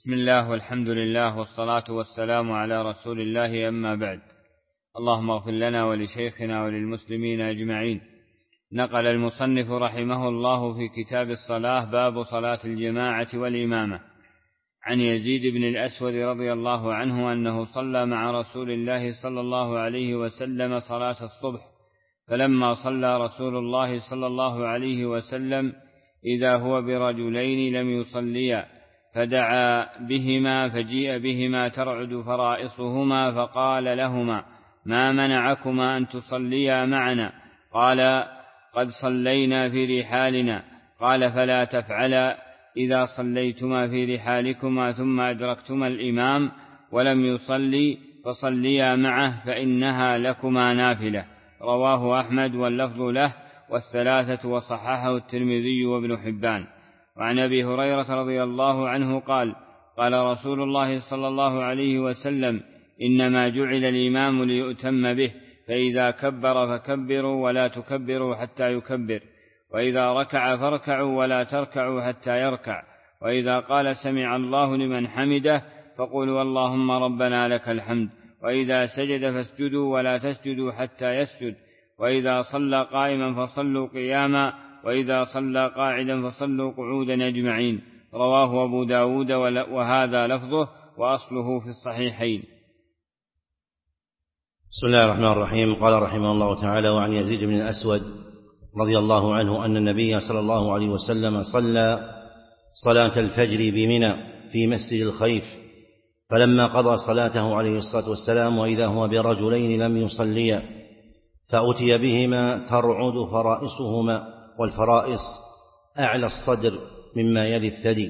بسم الله والحمد لله والصلاة والسلام على رسول الله، أما بعد. اللهم اغفر لنا ولشيخنا وللمسلمين أجمعين. نقل المصنف رحمه الله في كتاب الصلاة باب صلاة الجماعة والإمامة عن يزيد بن الأسود رضي الله عنه أنه صلى مع رسول الله صلى الله عليه وسلم صلاة الصبح، فلما صلى رسول الله صلى الله عليه وسلم إذا هو برجلين لم يصليا، فدعا بهما فجيء بهما ترعد فرائصهما، فقال لهما: ما منعكما أن تصليا معنا؟ قال: قد صلينا في رحالنا. قال: فلا تفعلا إذا صليتما في رحالكما ثم أدركتما الإمام ولم يصلي فصليا معه، فإنها لكما نافلة. رواه أحمد واللفظ له والثلاثة، وصححه الترمذي وابن حبان. وعن أبي هريرة رضي الله عنه قال: قال رسول الله صلى الله عليه وسلم: إنما جعل الإمام ليؤتم به، فإذا كبر فكبروا ولا تكبروا حتى يكبر، وإذا ركع فاركعوا ولا تركعوا حتى يركع، وإذا قال سمع الله لمن حمده فقولوا اللهم ربنا لك الحمد، وإذا سجد فاسجدوا ولا تسجدوا حتى يسجد، وإذا صلى قائما فصلوا قياما، وإذا صلى قاعدا فصلوا قعودا أجمعين. رواه أبو داود وهذا لفظه وأصله في الصحيحين. بسم الله الرحمن الرحيم. قال رحمه الله تعالى: وعن يزيد بن الأسود رضي الله عنه أن النبي صلى الله عليه وسلم صلى صلاة الفجر بمنى في مسجد الخيف، فلما قضى صلاته عليه الصلاة والسلام وإذا هو برجلين لم يصليا، فأتي بهما ترعد فرائصهما، والفرائص أعلى الصدر مما يلي الثدي،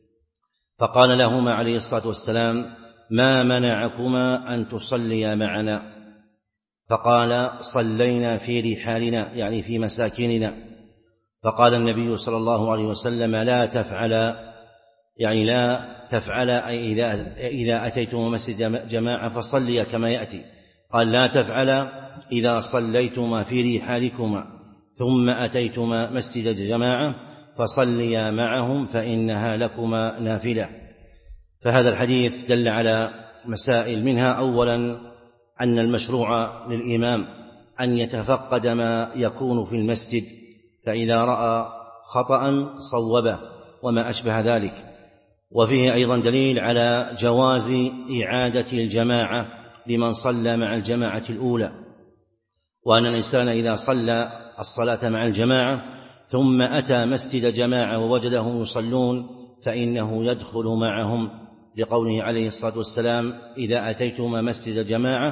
فقال لهما عليه الصلاة والسلام: ما منعكما أن تصليا معنا؟ فقال: صلينا في رحالنا، يعني في مساكننا. فقال النبي صلى الله عليه وسلم: لا تفعل، يعني لا تفعل أي إذا أتيتم مسجد جماعة فصليا كما يأتي. قال: لا تفعل إذا صليتما في رحالكما ثم أتيتما مسجد جماعة فصليا معهم، فإنها لكما نافلة. فهذا الحديث دل على مسائل، منها أولا أن المشروع للإمام أن يتفقد ما يكون في المسجد، فإذا رأى خطأ صوبه وما أشبه ذلك. وفيه أيضا دليل على جواز إعادة الجماعة لمن صلى مع الجماعة الأولى، وأن الإنسان إذا صلى الصلاة مع الجماعة ثم أتى مسجد جماعة ووجدهم يصلون فإنه يدخل معهم، لقوله عليه الصلاة والسلام: إذا أتيتما مسجد جماعة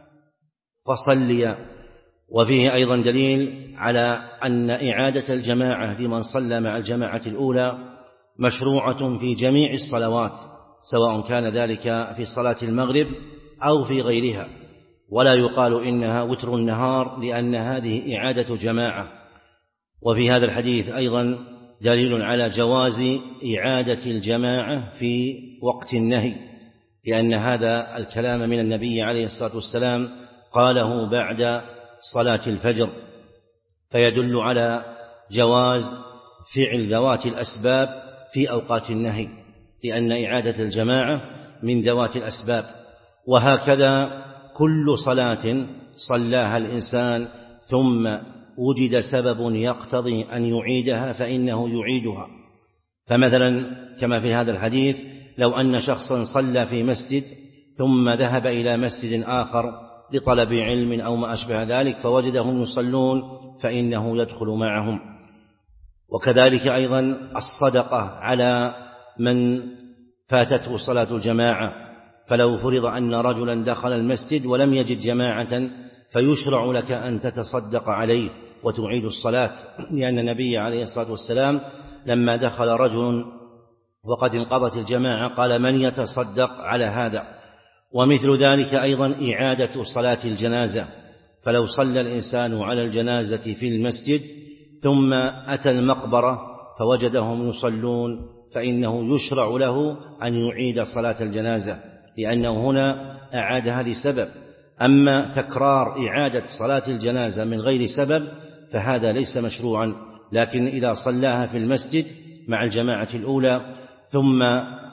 فصليا. وفيه أيضا دليل على أن إعادة الجماعة لمن صلى مع الجماعة الأولى مشروعة في جميع الصلوات، سواء كان ذلك في صلاة المغرب أو في غيرها، ولا يقال إنها وتر النهار، لأن هذه إعادة جماعة. وفي هذا الحديث أيضا دليل على جواز إعادة الجماعة في وقت النهي، لأن هذا الكلام من النبي عليه الصلاة والسلام قاله بعد صلاة الفجر، فيدل على جواز فعل ذوات الأسباب في أوقات النهي، لأن إعادة الجماعة من ذوات الأسباب. وهكذا كل صلاة صلاها الإنسان ثم وجد سبب يقتضي أن يعيدها فإنه يعيدها. فمثلا كما في هذا الحديث، لو أن شخصا صلى في مسجد ثم ذهب إلى مسجد آخر لطلب علم أو ما أشبه ذلك فوجدهم يصلون فإنه يدخل معهم. وكذلك أيضا الصدقة على من فاتته صلاة الجماعة، فلو فرض أن رجلا دخل المسجد ولم يجد جماعة فيشرع لك أن تتصدق عليه وتعيد الصلاة، لأن النبي عليه الصلاة والسلام لما دخل رجل وقد انقضت الجماعة قال: من يتصدق على هذا؟ ومثل ذلك أيضا إعادة صلاة الجنازة، فلو صلى الإنسان على الجنازة في المسجد ثم أتى المقبرة فوجدهم يصلون فإنه يشرع له أن يعيد صلاة الجنازة، لأنه هنا أعادها لسبب. أما تكرار إعادة صلاة الجنازة من غير سبب فهذا ليس مشروعا، لكن إذا صلاها في المسجد مع الجماعة الأولى ثم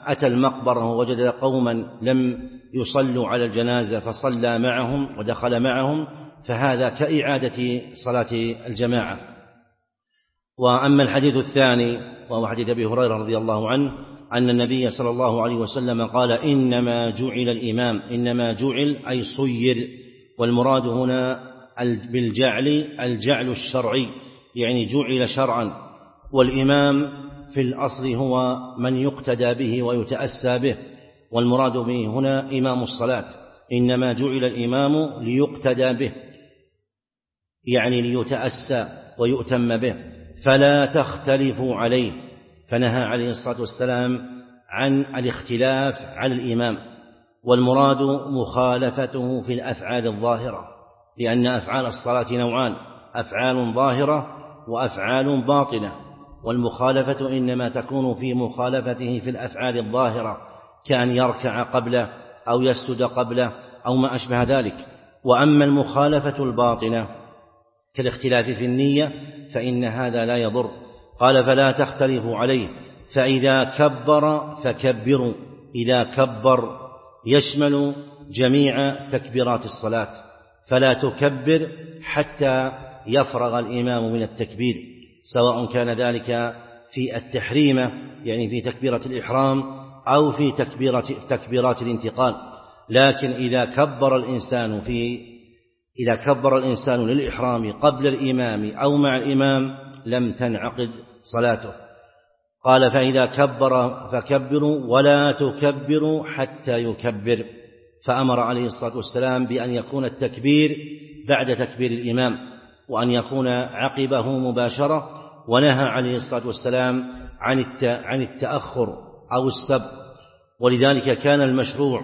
أتى المقبرة ووجد قوما لم يصلوا على الجنازة فصلى معهم ودخل معهم، فهذا كإعادة صلاة الجماعة. وأما الحديث الثاني وهو حديث أبي هريرة رضي الله عنه أن النبي صلى الله عليه وسلم قال: إنما جعل الإمام، إنما جعل أي صير، والمراد هنا بالجعل الجعل الشرعي، يعني جعل شرعا. والإمام في الأصل هو من يقتدى به ويتأسى به، والمراد به هنا إمام الصلاة. إنما جعل الإمام ليقتدى به، يعني ليتأسى ويؤتم به، فلا تختلفوا عليه. فنهى عليه الصلاة والسلام عن الاختلاف على الإمام، والمراد مخالفته في الأفعال الظاهرة، لأن أفعال الصلاة نوعان: أفعال ظاهرة وأفعال باطنة، والمخالفة إنما تكون في مخالفته في الأفعال الظاهرة، كأن يركع قبله أو يسجد قبله أو ما أشبه ذلك. وأما المخالفة الباطنة كالاختلاف في النية فإن هذا لا يضر. قال: فلا تختلفوا عليه، فإذا كبر فكبروا. إذا كبر يشمل جميع تكبيرات الصلاة، فلا تكبر حتى يفرغ الإمام من التكبير، سواء كان ذلك في التحريمة يعني في تكبيرة الإحرام أو في تكبيرات الانتقال. لكن إذا كبر الإنسان للإحرام قبل الإمام أو مع الإمام لم تنعقد صلاته. قال: فإذا كبر فكبروا ولا تكبروا حتى يكبر. فأمر عليه الصلاة والسلام بأن يكون التكبير بعد تكبير الإمام وأن يكون عقبه مباشرة، ونهى عليه الصلاة والسلام عن التأخر أو السبق. ولذلك كان المشروع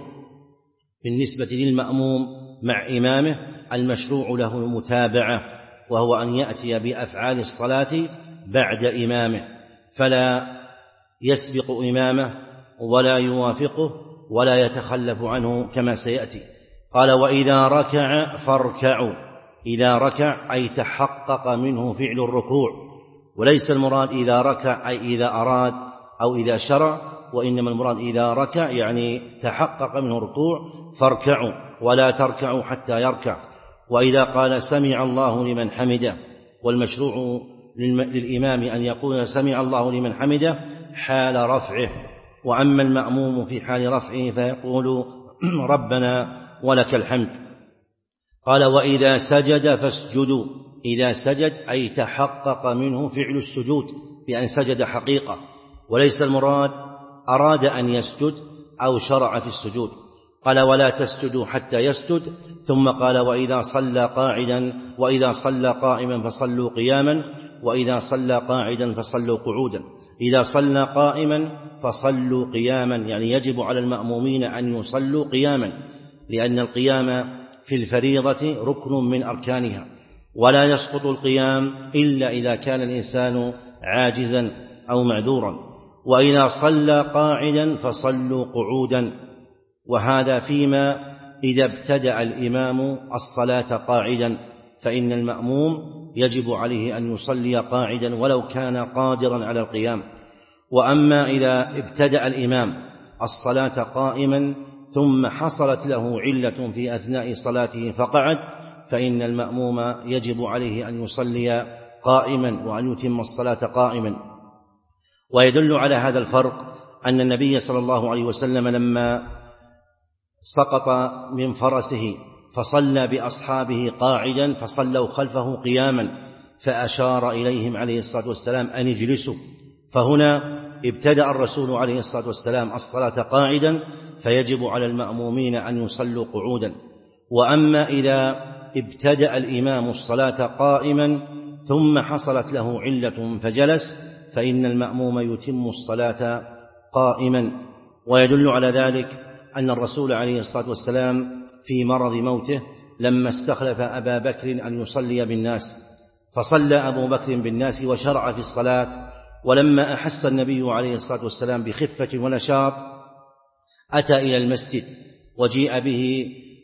بالنسبة للمأموم مع إمامه المشروع له المتابعة، وهو أن يأتي بأفعال الصلاة بعد إمامه، فلا يسبق إمامه ولا يوافقه ولا يتخلف عنه كما سيأتي. قال: وإذا ركع فاركعوا. إذا ركع أي تحقق منه فعل الركوع، وليس المراد إذا ركع أي إذا أراد أو إذا شرع، وإنما المراد إذا ركع يعني تحقق منه الركوع فاركعوا، ولا تركعوا حتى يركع. وإذا قال: سمع الله لمن حمده، والمشروع للإمام أن يقول: سمع الله لمن حمده حال رفعه، وأما المأموم في حال رفعه فيقول: ربنا ولك الحمد. قال: وإذا سجد فاسجدوا. إذا سجد أي تحقق منه فعل السجود بأن سجد حقيقة، وليس المراد أراد أن يسجد أو شرع في السجود. قال: ولا تسجدوا حتى يسجد. ثم قال: وإذا صلى قاعدا وإذا صلى قائما فصلوا قياما، وإذا صلى قاعدا فصلوا قعودا. إذا صلى قائما فصلوا قياما، يعني يجب على المأمومين أن يصلوا قياما، لأن القيام في الفريضة ركن من أركانها، ولا يسقط القيام إلا إذا كان الإنسان عاجزا أو معذورا. وإذا صلى قاعدا فصلوا قعودا، وهذا فيما إذا ابتدأ الإمام الصلاة قاعدا، فإن المأموم يجب عليه أن يصلي قاعدا ولو كان قادرا على القيام. وأما إذا ابتدأ الإمام الصلاة قائما ثم حصلت له علة في أثناء صلاته فقعد، فإن المأموم يجب عليه أن يصلي قائما وأن يتم الصلاة قائما. ويدل على هذا الفرق أن النبي صلى الله عليه وسلم لما سقط من فرسه فصلى بأصحابه قاعدا فصلوا خلفه قياما، فأشار إليهم عليه الصلاة والسلام أن اجلسوا. فهنا ابتدأ الرسول عليه الصلاة والسلام الصلاة قاعدا، فيجب على المأمومين أن يصلوا قعودا. وأما إذا ابتدأ الإمام الصلاة قائما ثم حصلت له علة فجلس، فإن المأموم يتم الصلاة قائما. ويدل على ذلك أن الرسول عليه الصلاة والسلام في مرض موته لما استخلف أبا بكر أن يصلي بالناس، فصلى أبو بكر بالناس وشرع في الصلاة. ولما أحس النبي عليه الصلاة والسلام بخفة ونشاط أتى إلى المسجد وجيء به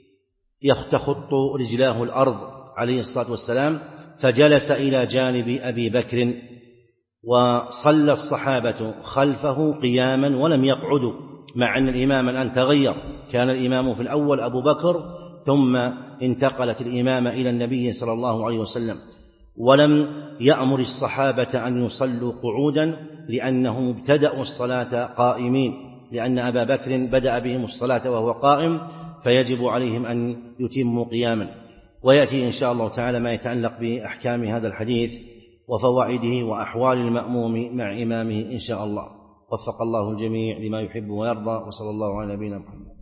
يخط رجلاه الأرض عليه الصلاة والسلام، فجلس إلى جانب أبي بكر، وصلى الصحابة خلفه قياما ولم يقعدوا، مع أن الإمام الآن تغير، كان الإمام في الأول أبو بكر ثم انتقلت الإمامة إلى النبي صلى الله عليه وسلم، ولم يأمر الصحابة أن يصلوا قعودا لأنهم ابتدأوا الصلاة قائمين، لأن أبا بكر بدأ بهم الصلاة وهو قائم، فيجب عليهم أن يتموا قياما. ويأتي إن شاء الله تعالى ما يتعلق بأحكام هذا الحديث وفوائده وأحوال المأموم مع إمامه إن شاء الله. وفق الله الجميع لما يحب ويرضى، وصلى الله على نبينا محمد.